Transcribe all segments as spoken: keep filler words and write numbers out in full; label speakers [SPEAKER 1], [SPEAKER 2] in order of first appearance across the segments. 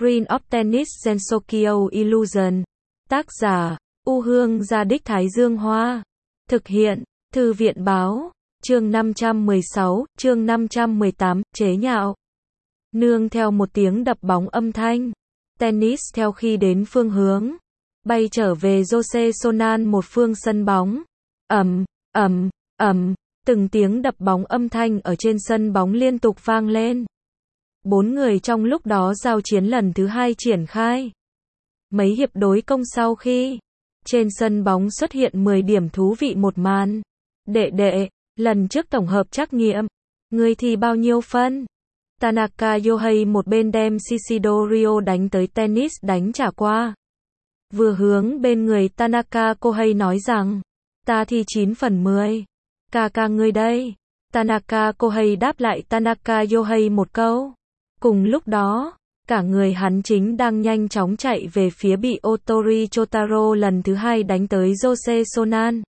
[SPEAKER 1] Green of Tennis Gensokyo Illusion. Tác giả, U Hương Gia Đích Thái Dương Hoa. Thực hiện, Thư viện Báo. Chương năm trăm mười sáu, chương năm trăm mười tám, chế nhạo. Nương theo một tiếng đập bóng âm thanh. Tennis theo khi đến phương hướng. Bay trở về Jose Sonan một phương sân bóng. ầm, ầm, ầm, từng tiếng đập bóng âm thanh ở trên sân bóng liên tục vang lên. Bốn người trong lúc đó giao chiến lần thứ hai triển khai. Mấy hiệp đối công sau khi trên sân bóng xuất hiện mười điểm thú vị một màn. Đệ đệ, lần trước tổng hợp trắc nghiệm, ngươi thì bao nhiêu phân? Tanaka Yohei một bên đem Shishido đánh tới tennis đánh trả qua. Vừa hướng bên người Tanaka Kohei nói rằng, ta thì chín phần mười. Ca ca ngươi đây. Tanaka Kohei đáp lại Tanaka Yohei một câu. Cùng lúc đó, cả người hắn chính đang nhanh chóng chạy về phía bị Otori Chotaro lần thứ hai đánh tới Jose Sonan.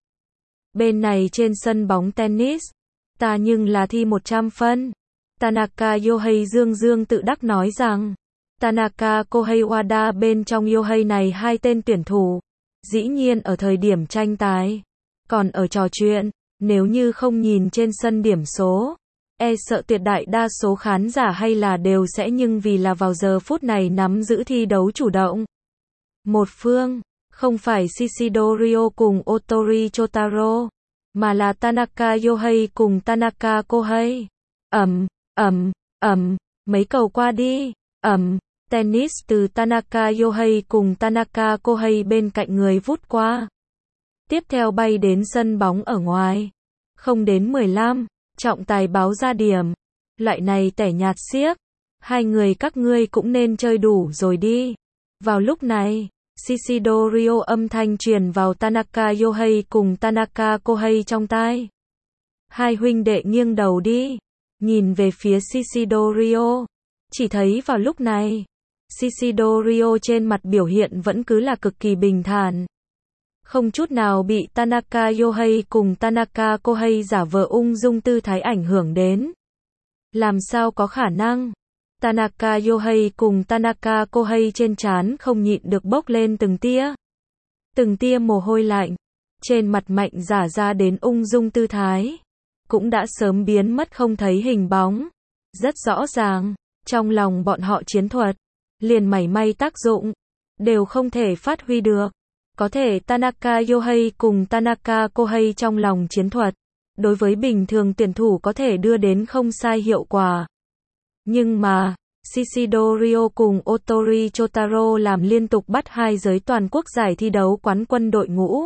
[SPEAKER 1] Bên này trên sân bóng tennis, ta nhưng là thi một trăm phân. Tanaka Yohei dương dương tự đắc nói rằng, Tanaka Kohei Wada bên trong Yohei này hai tên tuyển thủ. Dĩ nhiên ở thời điểm tranh tài. Còn ở trò chuyện, nếu như không nhìn trên sân điểm số, e sợ tuyệt đại đa số khán giả hay là đều sẽ nhưng vì là vào giờ phút này nắm giữ thi đấu chủ động. Một phương, không phải Shishido Ryo cùng Otori Chotaro, mà là Tanaka Yohei cùng Tanaka Kohei. Ầm, ầm, ầm, mấy cầu qua đi. Ầm, tennis từ Tanaka Yohei cùng Tanaka Kohei bên cạnh người vút qua. Tiếp theo bay đến sân bóng ở ngoài. Không đến mười lăm, trọng tài báo ra điểm. Loại này tẻ nhạt xiếc. Hai người các ngươi cũng nên chơi đủ rồi đi. Vào lúc này, Shishido Ryo âm thanh truyền vào Tanaka Yohei cùng Tanaka Kohei trong tai. Hai huynh đệ nghiêng đầu đi. Nhìn về phía Shishido Ryo. Chỉ thấy vào lúc này, Shishido Ryo trên mặt biểu hiện vẫn cứ là cực kỳ bình thản. Không chút nào bị Tanaka Yohei cùng Tanaka Kohei giả vờ ung dung tư thái ảnh hưởng đến. Làm sao có khả năng? Tanaka Yohei cùng Tanaka Kohei trên trán không nhịn được bốc lên từng tia. Từng tia mồ hôi lạnh. Trên mặt mạnh giả ra đến ung dung tư thái. Cũng đã sớm biến mất không thấy hình bóng. Rất rõ ràng, trong lòng bọn họ chiến thuật, liền mảy may tác dụng, đều không thể phát huy được. Có thể Tanaka Yohei cùng Tanaka Kohei trong lòng chiến thuật, đối với bình thường tuyển thủ có thể đưa đến không sai hiệu quả. Nhưng mà, Shishido Ryo cùng Otori Chotaro làm liên tục bắt hai giới toàn quốc giải thi đấu quán quân đội ngũ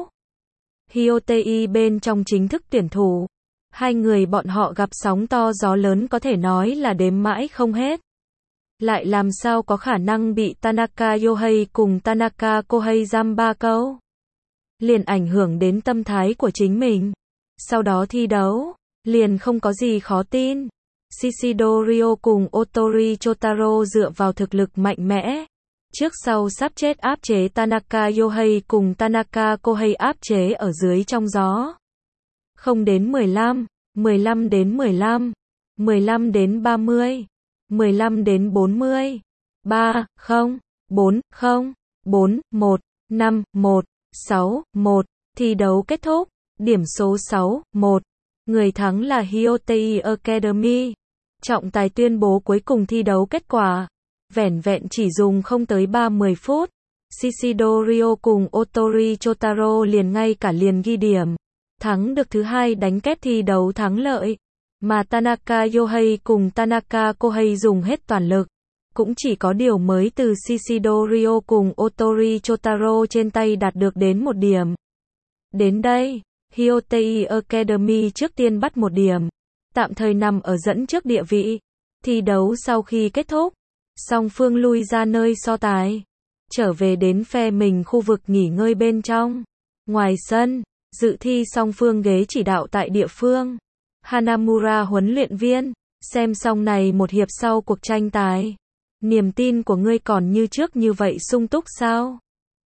[SPEAKER 1] Hyotei bên trong chính thức tuyển thủ. Hai người bọn họ gặp sóng to gió lớn có thể nói là đếm mãi không hết. Lại làm sao có khả năng bị Tanaka Yohei cùng Tanaka Kohei giam ba câu. Liền ảnh hưởng đến tâm thái của chính mình. Sau đó thi đấu, liền không có gì khó tin. Shishido Ryo cùng Otori Chotaro dựa vào thực lực mạnh mẽ. Trước sau sắp chết áp chế Tanaka Yohei cùng Tanaka Kohei áp chế ở dưới trong gió. Không đến mười lăm, mười lăm đến mười lăm, mười lăm đến ba mươi, mười lăm đến bốn mươi, ba, không, bốn, không, bốn, một, năm, một, sáu, một, thi đấu kết thúc, điểm số sáu, một, người thắng là Hyotei Academy. Trọng tài tuyên bố cuối cùng thi đấu kết quả, vẻn vẹn chỉ dùng không tới ba mươi phút, Shishido Ryo cùng Otori Chotaro liền ngay cả liền ghi điểm. Thắng được thứ hai đánh kép thi đấu thắng lợi, mà Tanaka Yohei cùng Tanaka Kohei dùng hết toàn lực, cũng chỉ có điều mới từ Shishido Ryo cùng Otori Chotaro trên tay đạt được đến một điểm. Đến đây, Hyotei Academy trước tiên bắt một điểm, tạm thời nằm ở dẫn trước địa vị. Thi đấu sau khi kết thúc, song phương lui ra nơi so tài, trở về đến phe mình khu vực nghỉ ngơi bên trong. Ngoài sân, dự thi song phương ghế chỉ đạo tại địa phương. Hanamura huấn luyện viên, xem xong này một hiệp sau cuộc tranh tài. Niềm tin của ngươi còn như trước như vậy sung túc sao?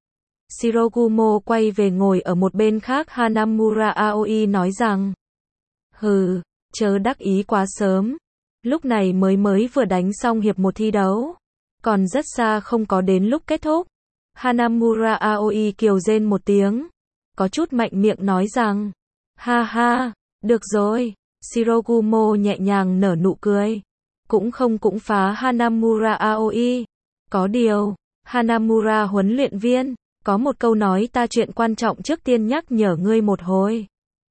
[SPEAKER 1] Shirogumo quay về ngồi ở một bên khác Hanamura Aoi nói rằng. Hừ, chớ đắc ý quá sớm. Lúc này mới mới vừa đánh xong hiệp một thi đấu. còn rất xa không có đến lúc kết thúc. Hanamura Aoi kiều rên một tiếng, có chút mạnh miệng nói rằng, ha ha, được rồi. Shirogumo nhẹ nhàng nở nụ cười, cũng không cũng phá Hanamura Aoi. Có điều, Hanamura huấn luyện viên, có một câu nói ta chuyện quan trọng trước tiên nhắc nhở ngươi một hồi.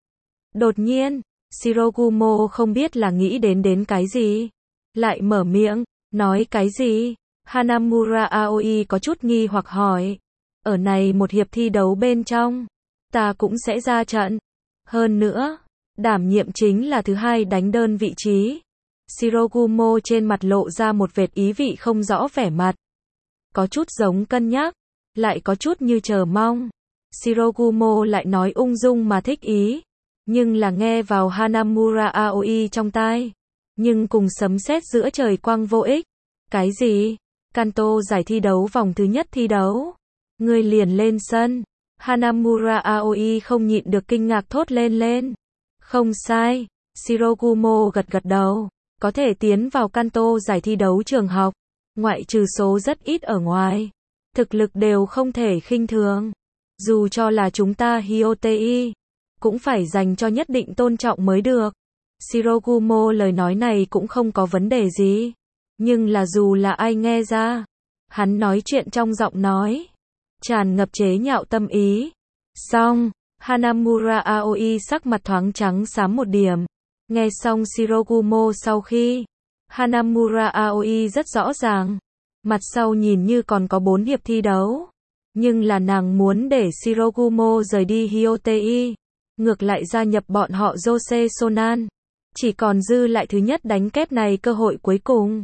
[SPEAKER 1] Đột nhiên, Shirogumo không biết là nghĩ đến đến cái gì, lại mở miệng, nói cái gì? Hanamura Aoi có chút nghi hoặc hỏi, ở này một hiệp thi đấu bên trong, ta cũng sẽ ra trận. Hơn nữa, đảm nhiệm chính là thứ hai đánh đơn vị trí. Shirogumo trên mặt lộ ra một vệt ý vị không rõ vẻ mặt. Có chút giống cân nhắc, lại có chút như chờ mong. Shirogumo lại nói ung dung mà thích ý, nhưng là nghe vào Hanamura Aoi trong tai, nhưng cùng sấm sét giữa trời quang vô ích. Cái gì? Kanto giải thi đấu vòng thứ nhất thi đấu, ngươi liền lên sân. Hanamura Aoi không nhịn được kinh ngạc thốt lên lên. Không sai, Shirogumo gật gật đầu, có thể tiến vào Kanto giải thi đấu trường học, ngoại trừ số rất ít ở ngoài, thực lực đều không thể khinh thường. Dù cho là chúng ta Hyotei, cũng phải dành cho nhất định tôn trọng mới được. Shirogumo lời nói này cũng không có vấn đề gì, nhưng là dù là ai nghe ra, hắn nói chuyện trong giọng nói tràn ngập chế nhạo tâm ý. Xong, Hanamura Aoi sắc mặt thoáng trắng xám một điểm. Nghe xong Shirogumo sau khi, Hanamura Aoi rất rõ ràng, mặt sau nhìn như còn có bốn hiệp thi đấu, nhưng là nàng muốn để Shirogumo rời đi Hyotei, ngược lại gia nhập bọn họ Jose Sonan, chỉ còn dư lại thứ nhất đánh kép này cơ hội cuối cùng.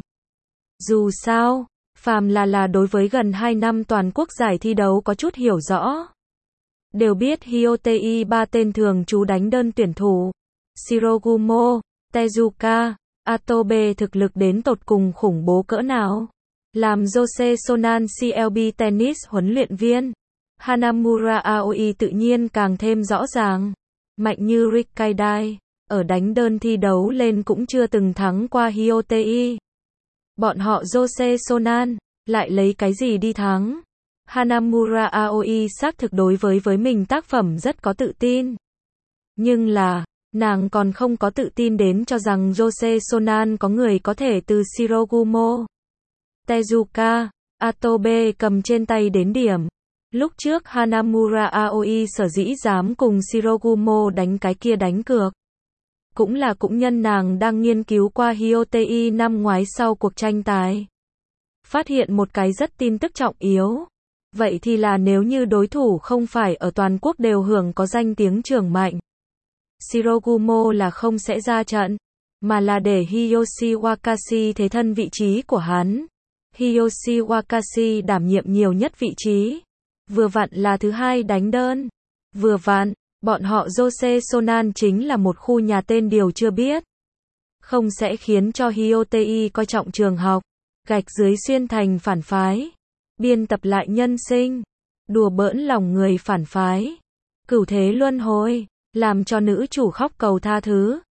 [SPEAKER 1] Dù sao, phàm là là đối với gần hai năm toàn quốc giải thi đấu có chút hiểu rõ, đều biết Hyotei ba tên thường trú đánh đơn tuyển thủ, Shirogumo, Tezuka, Atobe thực lực đến tột cùng khủng bố cỡ nào. Làm Jose Sonan xê lờ bê tennis huấn luyện viên, Hanamura Aoi tự nhiên càng thêm rõ ràng. Mạnh như Rikkaidai, ở đánh đơn thi đấu lên cũng chưa từng thắng qua Hyotei. Bọn họ Jose Sonan, lại lấy cái gì đi thắng? Hanamura Aoi xác thực đối với với mình tác phẩm rất có tự tin. Nhưng là, nàng còn không có tự tin đến cho rằng Jose Sonan có người có thể từ Shirogumo, Tezuka, Atobe cầm trên tay đến điểm. Lúc trước Hanamura Aoi sở dĩ dám cùng Shirogumo đánh cái kia đánh cược, cũng là cũng nhân nàng đang nghiên cứu qua Hyotei năm ngoái sau cuộc tranh tài, phát hiện một cái rất tin tức trọng yếu. Vậy thì là nếu như đối thủ không phải ở toàn quốc đều hưởng có danh tiếng trường mạnh, Shirogumo là không sẽ ra trận, mà là để Hiyoshi Wakashi thế thân vị trí của hắn. Hiyoshi Wakashi đảm nhiệm nhiều nhất vị trí, vừa vặn là thứ hai đánh đơn. Vừa vặn, bọn họ Jose Sonan chính là một khu nhà tên điều chưa biết, không sẽ khiến cho Hyotei coi trọng trường học, gạch dưới xuyên thành phản phái, biên tập lại nhân sinh, đùa bỡn lòng người phản phái, cửu thế luân hồi, làm cho nữ chủ khóc cầu tha thứ.